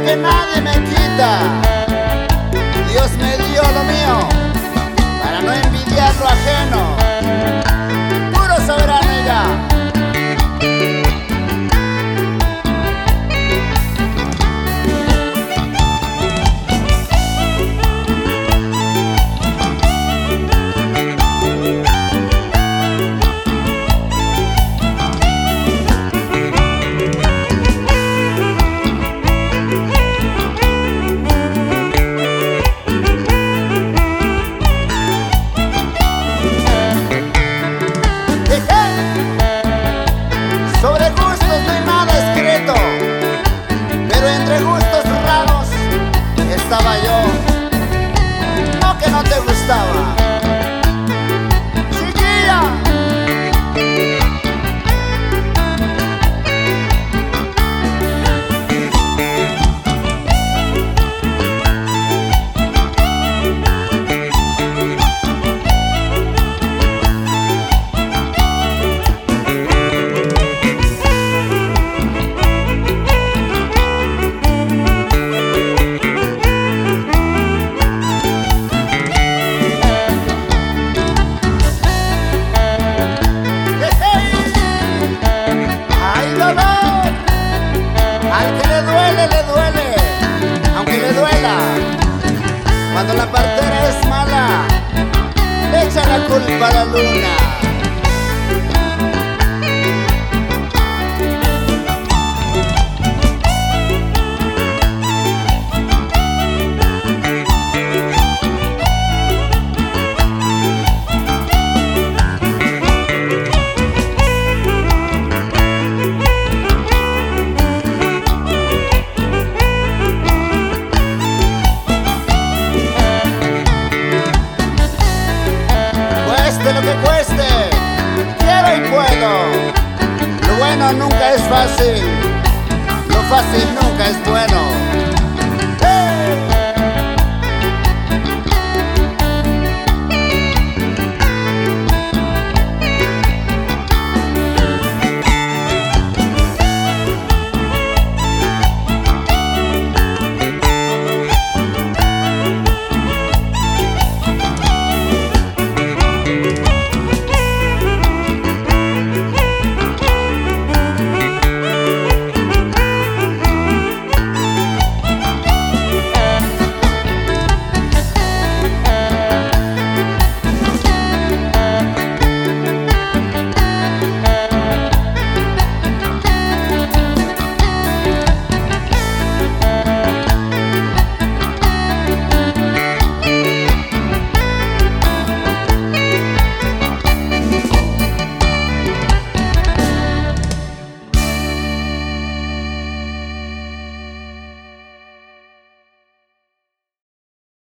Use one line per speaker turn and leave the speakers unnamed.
que nadie me quita. Dios me dio lo mío para no envidiar lo ajeno. Puro soberano y ya. Sobre gustos no hay nada escrito, pero entre gustos raros estaba yo. No que no te gustaba, chiquilla. Al que le duele, aunque le duela. Cuando la partera es mala, le echa la culpa a la luna. Cueste lo que cueste, quiero y puedo. Lo bueno nunca es fácil, lo fácil nunca es bueno.